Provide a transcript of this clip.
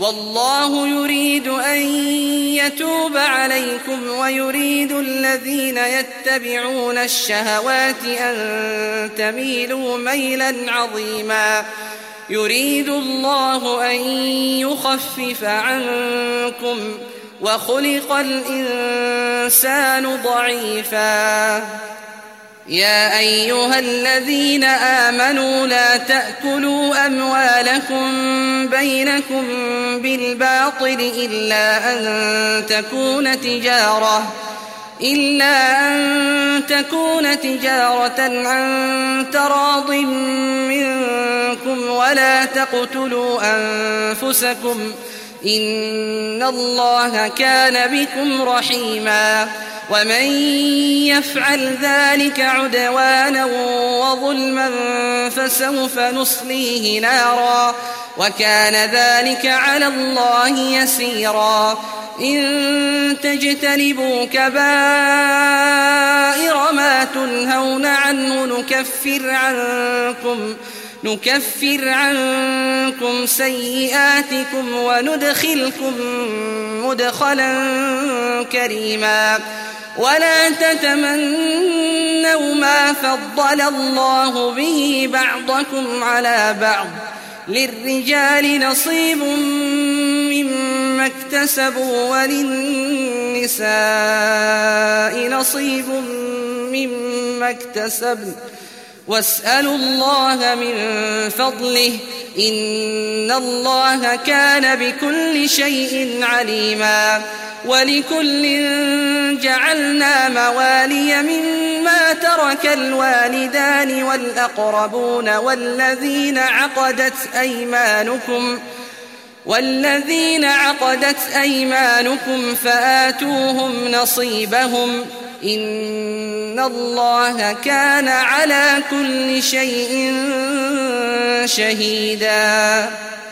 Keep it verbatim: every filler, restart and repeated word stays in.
والله يريد أن يتوب عليكم ويريد الذين يتبعون الشهوات أن تميلوا ميلا عظيما. يريد الله أن يخفف عنكم وخلق الإنسان ضعيفا. يا أيها الذين آمنوا لا تأكلوا أموالكم بينكم بالباطل إلا أن تكون تجارة إلا أن تكون تجارة عن تراض منكم ولا تقتلوا أنفسكم إن الله كان بكم رحيما. ومن يفعل ذلك عدوانا وظلما فسوف نصليه نارا وكان ذلك على الله يسيرا. إن تجتنبوا كبائر ما تنهون عنه نكفر عنكم نكفر عنكم سيئاتكم وندخلكم مدخلا كريما. ولا تتمنوا ما فضل الله به بعضكم على بعض للرجال نصيب مما اكتسبوا وللنساء نصيب مما اكتسبن واسألوا الله من فضله إن الله كان بكل شيء عليما. ولكل جعلنا موالي مما ترك الوالدان والأقربون والذين عقدت أيمانكم والذين عقدت أيمانكم فآتوهم نصيبهم إن الله كان على كل شيء شهيدا.